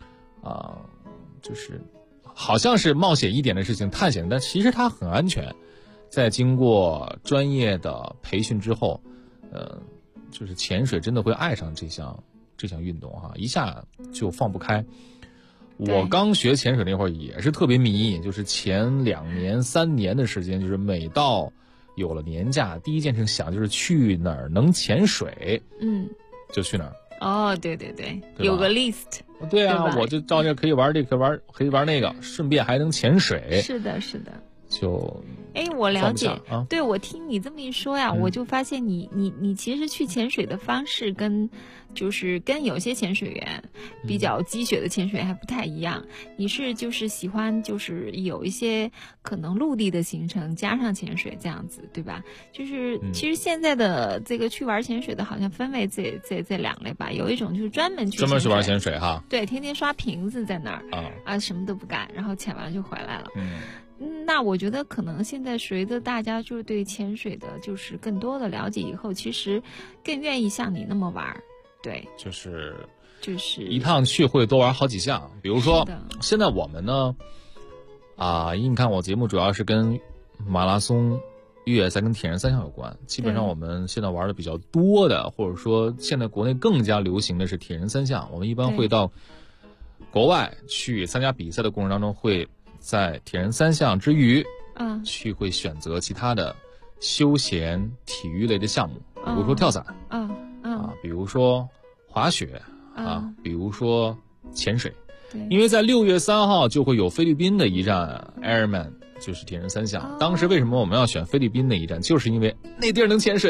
就是好像是冒险一点的事情，探险，但其实它很安全。在经过专业的培训之后，就是潜水真的会爱上这项运动哈，一下就放不开。我刚学潜水那会儿也是特别迷，就是前2年3年的时间，就是每到有了年假，第一件事想就是去哪儿能潜水，就去哪儿。 对，有个 list。 对啊，我就照这可以玩这个，可以玩那个，顺便还能潜水。 是的。 就我了解对，我听你这么一说呀，我就发现你其实去潜水的方式跟有些潜水员比较积雪的潜水员还不太一样。你是就是喜欢就是有一些可能陆地的行程加上潜水这样子，对吧？就是其实现在的这个去玩潜水的好像分为这两类吧。有一种就是专门去玩潜水哈， 对，天天刷瓶子在那儿什么都不干，然后潜完就回来了。那我觉得可能现在随着大家就是对潜水的就是更多的了解以后，其实更愿意像你那么玩。对，就是一趟去会多玩好几项。比如说现在我们呢你看我节目主要是跟马拉松、越野赛跟铁人三项有关，基本上我们现在玩的比较多的，或者说现在国内更加流行的是铁人三项。我们一般会到国外去参加比赛的过程当中，会在铁人三项之余会选择其他的休闲体育类的项目，比如说跳伞比如说滑雪比如说潜水。因为在6月3号就会有菲律宾的一站 Ironman， 就是铁人三项。当时为什么我们要选菲律宾的一站，就是因为那地儿能潜水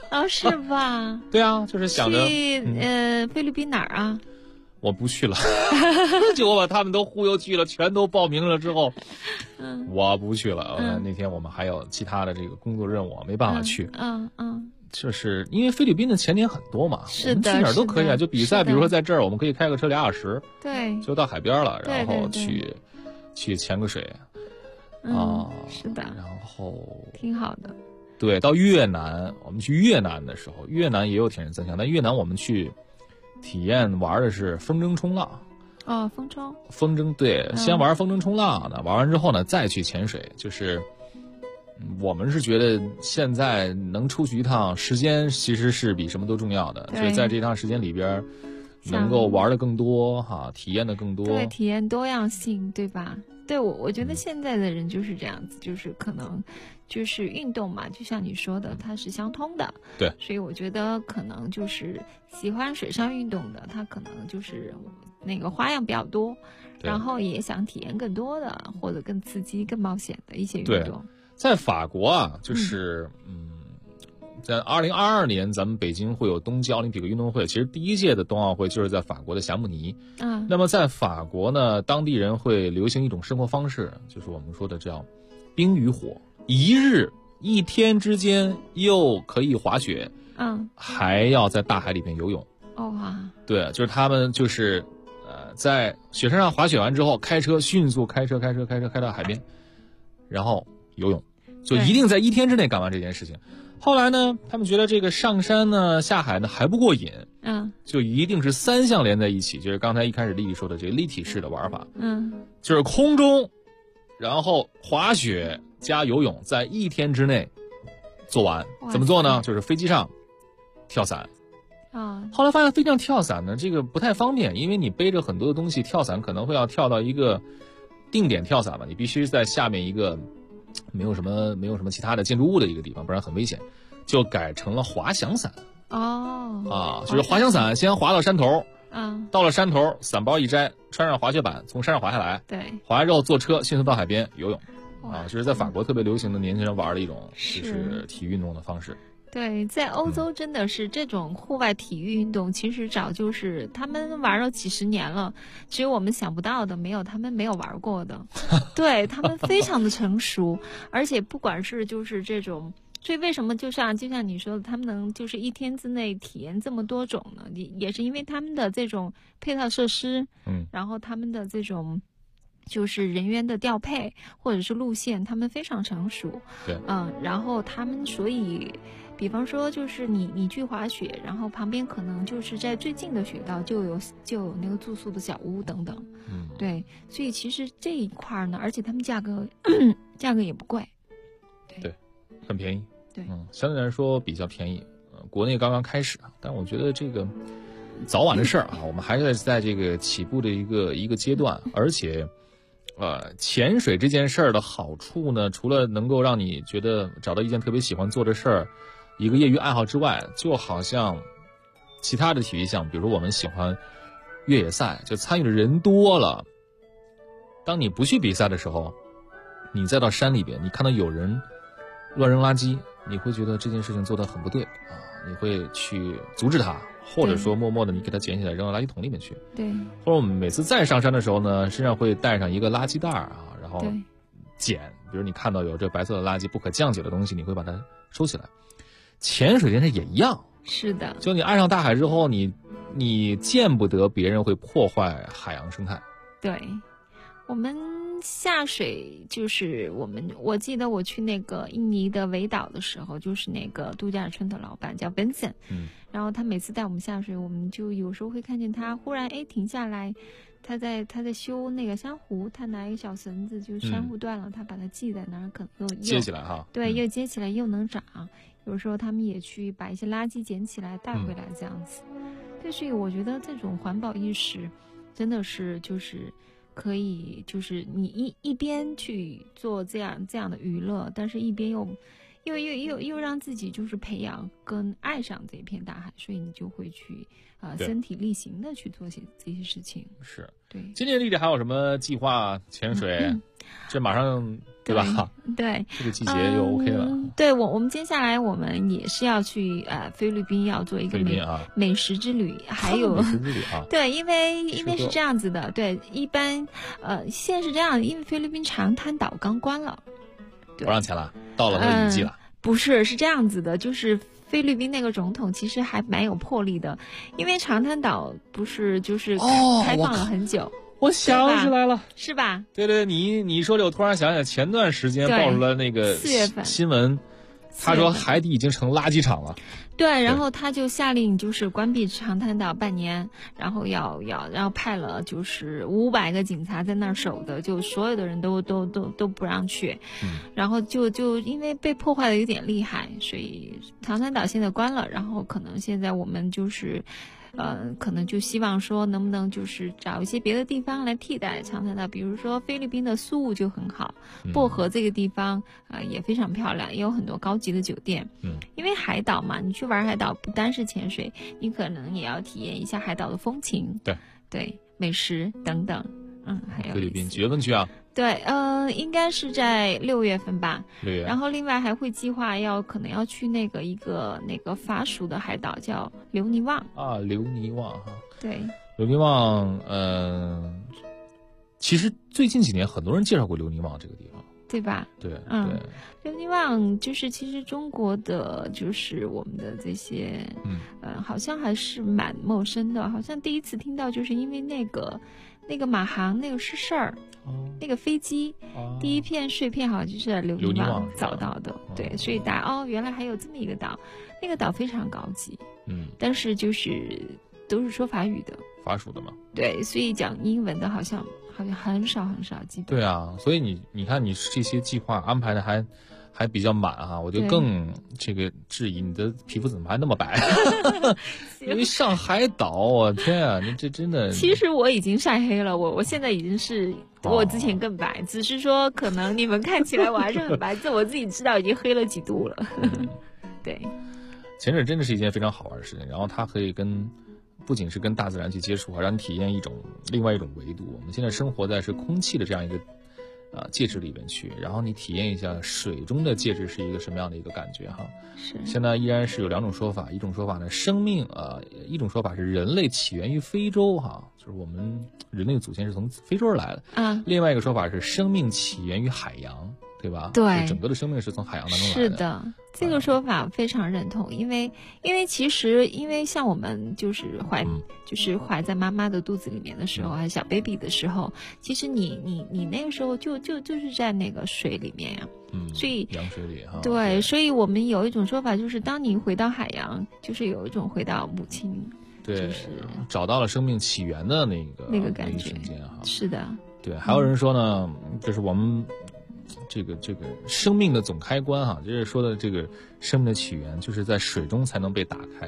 哦，是吧？ 对啊，就是想着去菲律宾哪儿啊？ 我不去了，结果把他们都忽悠去了，全都报名了之后，我不去了。那天我们还有其他的这个工作任务，没办法去。就是因为菲律宾的钱点很多嘛， 是的， 我们去哪儿都可以啊。就比赛，比如说在这儿，我们可以开个车2小时， 对， 就到海边了，然后去潜个水。 是的， 然后挺好的。 对，到越南，我们去越南的时候，越南也有铁人三项，但越南我们去体验玩的是风筝冲浪。 哦， 风筝对，先玩风筝冲浪呢，玩完之后呢再去潜水。就是我们是觉得现在能出去一趟，时间其实是比什么都重要的，所以在这趟时间里边能够玩的更多哈，体验的更多， 对，体验多样性，对吧？对，我觉得现在的人就是这样子，就是可能就是运动嘛，就像你说的，它是相通的。 对， 所以我觉得可能就是喜欢水上运动的，他可能就是那个花样比较多，然后也想体验更多的或者更刺激、更冒险的一些运动。 在法国啊，就是在2022年，咱们北京会有冬季奥林匹克运动会。其实第一届的冬奥会就是在法国的霞慕尼。那么在法国呢，当地人会流行一种生活方式，就是我们说的叫冰与火，一天之间又可以滑雪，还要在大海里面游泳。对，就是他们就是在雪山上滑雪完之后，开车迅速开车到海边，然后游泳，就一定在一天之内干完这件事情。后来呢，他们觉得这个上山呢、下海呢还不过瘾，就一定是3项连在一起，就是刚才一开始丽丽说的这个立体式的玩法，就是空中，然后滑雪加游泳，在一天之内做完。怎么做呢？就是飞机上跳伞。后来发现飞机上跳伞呢，这个不太方便，因为你背着很多的东西，跳伞可能会要跳到一个定点跳伞嘛，你必须在下面一个没有什么其他的建筑物的一个地方，不然很危险，就改成了滑翔伞。就是滑翔伞先滑到山头，到了山头伞包一摘，穿上滑雪板从山上滑下来， 对， 滑完之后坐车迅速到海边游泳。就是在法国特别流行的年轻人玩的一种就是体育运动的方式。 对，在欧洲真的是这种户外体育运动，其实早就是他们玩了几十年了，只有我们想不到的，他们没有玩过的。对，他们非常的成熟，而且不管是就是这种，所以为什么就像你说的，他们能就是一天之内体验这么多种呢？也是因为他们的这种配套设施，然后他们的这种就是人员的调配或者是路线，他们非常成熟。 对， 然后他们所以。比方说，就是你去滑雪，然后旁边可能就是在最近的雪道就有那个住宿的小屋等等，对，所以其实这一块呢，而且他们价格也不贵， 对，很便宜， 对， 相对来说比较便宜。国内刚刚开始，但我觉得这个早晚的事儿啊，我们还是在这个起步的一个阶段，而且。潜水这件事儿的好处呢，除了能够让你觉得找到一件特别喜欢做的事儿，一个业余爱好之外，就好像其他的体育项目，比如说我们喜欢越野赛，就参与的人多了。当你不去比赛的时候，你再到山里边，你看到有人乱扔垃圾，你会觉得这件事情做得很不对你会去阻止他。或者说默默的你给它捡起来扔到垃圾桶里面去。 对。 或者我们每次再上山的时候呢，身上会带上一个垃圾袋然后捡，比如你看到有这白色的垃圾不可降解的东西，你会把它收起来。潜水这件事也一样。 是的。 就你爱上大海之后，你见不得别人会破坏海洋生态。 对。我们下水就是我记得我去那个印尼的维岛的时候，就是那个度假村的老板叫 Vincent，然后他每次带我们下水，我们就有时候会看见他忽然停下来，他在修那个珊瑚，他拿一个小绳子，就是珊瑚断了，他把它系在那儿，可能又接起来哈， 对，又接起来又能长。有时候他们也去把一些垃圾捡起来带回来这样子。但是我觉得这种环保意识真的是就是可以，就是你一边去做这样的娱乐，但是一边又又让自己就是培养跟爱上这片大海，所以你就会去身体力行的去做这些事情。 是， 对。 今年丽丽还有什么计划？潜水，这马上对吧？ 对， 这个季节又 OK 了。 对，我们接下来我们也是要去菲律宾，要做一个美食之旅，还有美食之旅啊。 对，因为是这样子的，对，一般现在是这样，因为菲律宾长滩岛刚关了。 不让钱了，到了那个雨季了。 不是这样子的，就是菲律宾那个总统其实还蛮有魄力的，因为长滩岛不是就是开放了很久。 我想起来了， 是吧？ 对，你说这，我突然想起来，前段时间爆出来那个 4月份新闻，他说海底已经成垃圾场了。 对，然后他就下令就是关闭长滩岛半年，然后要派了就是500个警察在那儿守的，就所有的人都不让去，然后就因为被破坏的有点厉害，所以长滩岛现在关了，然后可能现在我们就是可能就希望说能不能就是找一些别的地方来替代长滩岛，比如说菲律宾的苏务就很好，薄荷这个地方也非常漂亮，也有很多高级的酒店。因为海岛嘛，你去玩海岛不单是潜水，你可能也要体验一下海岛的风情，对，美食等等。还有菲律宾几月份去啊？ 对，应该是在6月份吧。 6月。 然后另外还会计划可能要去一个法属的海岛叫留尼旺啊，留尼旺哈。 对， 留尼旺，其实最近几年很多人介绍过留尼旺这个地方， 对吧？ 对， 留尼旺就是其实中国的就是我们的这些，好像还是蛮陌生的，好像第一次听到就是因为那个马航那个失事儿，那个飞机第一片碎片好像就是在留尼旺找到的，对，所以大家原来还有这么一个岛，那个岛非常高级，但是就是都是说法语的， 法属的嘛， 对，所以讲英文的好像很少，基本对啊，所以你看你这些计划安排的还比较满啊，我就更这个质疑你的皮肤怎么还那么白？因为上海岛，我天啊，你这真的。 其实我已经晒黑了，我现在已经是我之前更白，只是说可能你们看起来我还是很白，这我自己知道已经黑了几度了。对， 潜水真的是一件非常好玩的事情，然后它可以不仅是跟大自然去接触，还让你体验另外一种维度。我们现在生活在是空气的这样一个介质里边去，然后你体验一下水中的介质是一个什么样的一个感觉哈。 是。 现在依然是有2种说法，一种说法呢，一种说法是人类起源于非洲哈，就是我们人类的祖先是从非洲而来的。另外一个说法是生命起源于海洋，对吧？ 对， 整个的生命是从海洋当中来的。 是的，这个说法非常认同，因为其实像我们就是怀在妈妈的肚子里面的时候，还是小 baby 的时候，其实你那个时候就是在那个水里面呀，所以洋水里哈。 对，所以我们有一种说法，就是当你回到海洋，就是有一种回到母亲， 对， 就是找到了生命起源的那个感觉， 瞬间哈。 是的， 对，还有人说呢，就是我们。这个生命的总开关哈，就是说的这个生命的起源，就是在水中才能被打开，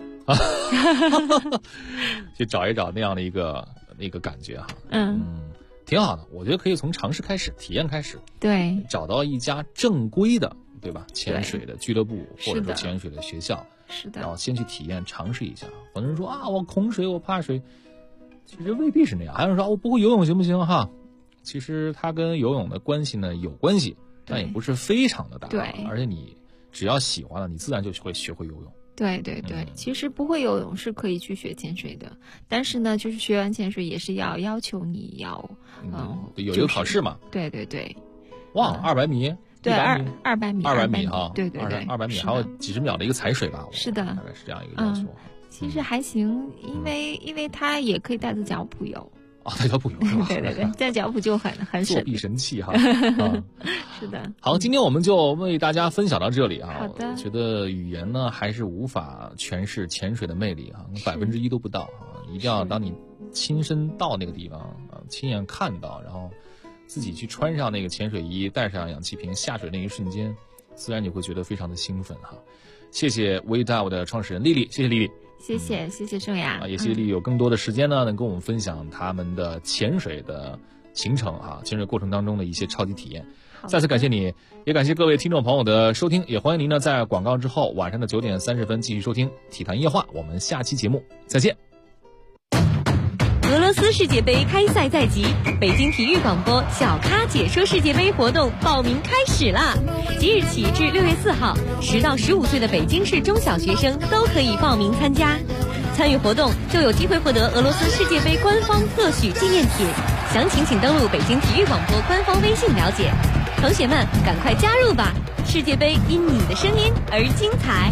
去找一找那样的一个感觉哈。挺好的，我觉得可以从尝试开始，体验开始， 对， 找到一家正规的，对吧？潜水的俱乐部或者说潜水的学校， 是的， 然后先去体验尝试一下。很多人说我恐水，我怕水，其实未必是那样。还有人说我不会游泳行不行哈？其实它跟游泳的关系呢有关系，但也不是非常的大。 对， 而且你只要喜欢了，你自然就会学会游泳。 对，其实不会游泳是可以去学潜水的，但是呢，就是学完潜水也是要求你要有一个考试嘛。 对。 哇，200米。 对，200米。 200米哈。 对 ，200米还有几十秒的一个踩水吧。 是的， 大概是这样一个要求。 其实还行，因为它也可以带着脚蹼游。 带脚蹼游是吧？ 对，带脚蹼就很省。 作弊神器哈。 是的。 好，今天我们就为大家分享到这里啊。 好的。 我觉得语言呢还是无法诠释潜水的魅力啊，1%都不到啊！一定要当你亲身到那个地方啊，亲眼看到，然后自己去穿上那个潜水衣，带上氧气瓶下水那一瞬间，自然你会觉得非常的兴奋哈。谢谢 WeDive 的创始人丽丽，谢谢丽丽。 谢谢盛雅也谢谢丽丽有更多的时间呢，能跟我们分享他们的潜水的行程潜水过程当中的一些超级体验。 再次感谢你，也感谢各位听众朋友的收听，也欢迎您呢在广告之后晚上的9点30分继续收听体坛夜话，我们下期节目再见。 俄罗斯世界杯开赛在即，北京体育广播小咖解说世界杯活动报名开始啦！即日起至6月4号，10到15岁的北京市中小学生都可以报名参加。参与活动就有机会获得俄罗斯世界杯官方特许纪念品，详情请登录北京体育广播官方微信了解。同学们，赶快加入吧！世界杯因你的声音而精彩。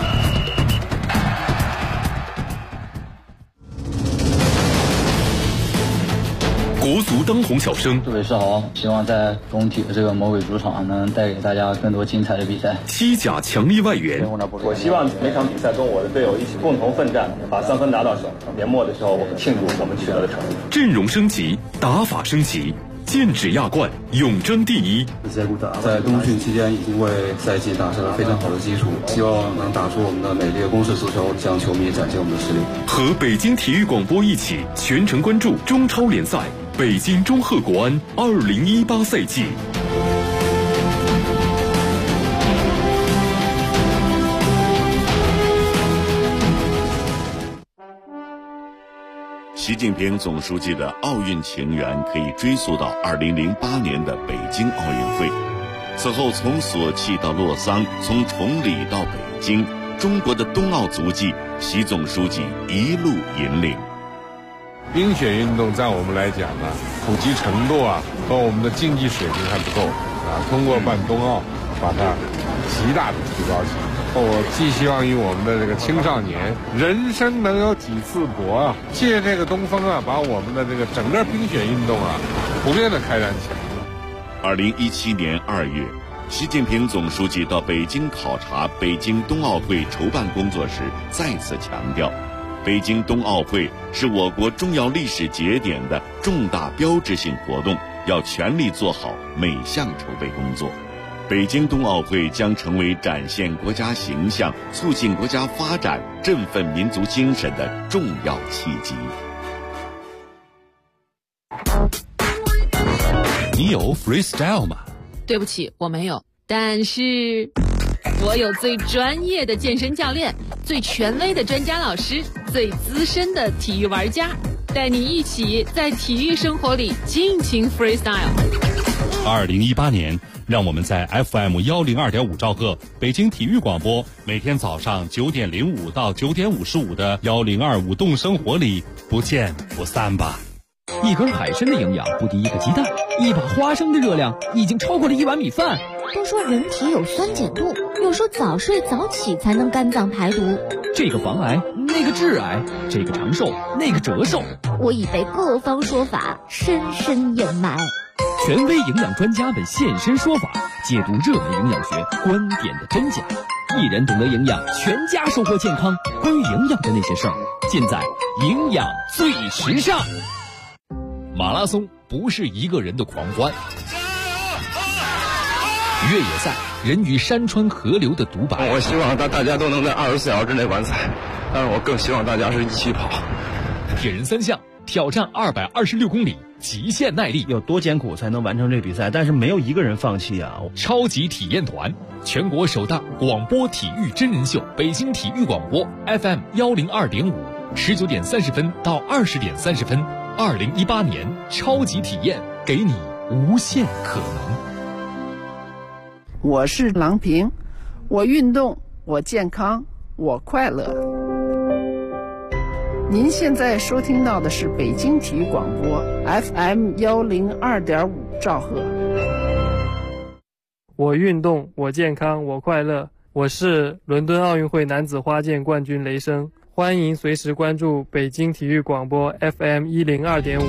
国足当红小生， 杜伟世豪，希望在工体的这个魔鬼主场能带给大家更多精彩的比赛。 西甲强力外援， 我希望每场比赛跟我的队友一起共同奋战，把3分拿到手。年末的时候，我们庆祝我们取得的成绩。 阵容升级，打法升级，剑指亚冠，勇争第一。 在冬训期间已经为赛季打下了非常好的基础，希望能打出我们的美丽的攻势足球，向球迷展现我们的实力。 和北京体育广播一起全程关注中超联赛。北京中赫国安2018赛季。 习近平总书记的奥运情缘可以追溯到2008年的北京奥运会。此后，从索契到洛桑，从崇礼到北京，中国的冬奥足迹，习总书记一路引领。 冰雪运动在我们来讲呢，普及程度和我们的竞技水平还不够通过办冬奥，把它极大的提高起来。我寄希望于我们的这个青少年，人生能有几次搏借这个东风把我们的这个整个冰雪运动普遍的开展起来。 2017年2月，习近平总书记到北京考察北京冬奥会筹办工作时，再次强调，北京冬奥会是我国重要历史节点的重大标志性活动，要全力做好每项筹备工作。北京冬奥会将成为展现国家形象、促进国家发展、振奋民族精神的重要契机。 你有 freestyle 吗？ 对不起，我没有，但是我有最专业的健身教练，最权威的专家老师，最资深的体育玩家，带你一起在体育生活里尽情 freestyle。 2018年，让我们在 FM102.5兆赫北京体育广播，每天早上9点05到9点55的102舞动生活里不见不散吧。 一根海参的营养不敌一个鸡蛋，一把花生的热量已经超过了1碗米饭。 都说人体有酸碱度，又说早睡早起才能肝脏排毒。 这个防癌，那个致癌，这个长寿，那个折寿。 我已被各方说法深深掩埋。 权威营养专家们现身说法，解读热门营养学观点的真假。一人懂得营养，全家收获健康。关于营养的那些事儿，尽在营养最时尚。 马拉松不是一个人的狂欢，越野赛人与山川河流的独白。 我希望大家都能在24小时之内完赛，但是我更希望大家是一起跑。 铁人3项挑战226公里，极限耐力， 有多艰苦才能完成这比赛？但是没有一个人放弃超级体验团，全国首档广播体育真人秀，北京体育广播 FM102.5，19点30分到20点30分。2018年超级体验，给你无限可能。 我是郎平，我运动，我健康，我快乐。您现在收听到的是北京体育广播 FM102.5兆赫。 我运动，我健康，我快乐。我是伦敦奥运会男子花剑冠军雷声。欢迎随时关注北京体育广播 FM102.5。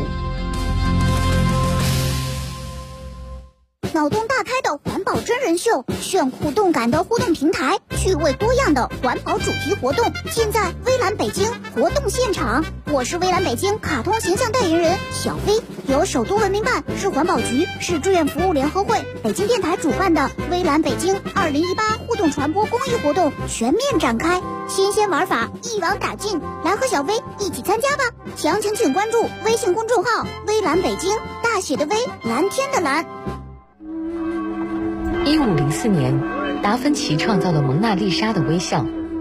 脑洞大开的环保真人秀，炫酷动感的互动平台，趣味多样的环保主题活动，尽在微蓝北京活动现场。我是微蓝北京卡通形象代言人小飞，由首都文明办、市环保局、市志愿服务联合会、北京电台主办的微蓝北京2018互动传播公益活动全面展开，新鲜玩法一网打尽，来和小飞一起参加吧！详情请关注微信公众号微蓝北京，大写的微，蓝天的蓝。 1504年，达芬奇创造了蒙娜丽莎的微笑。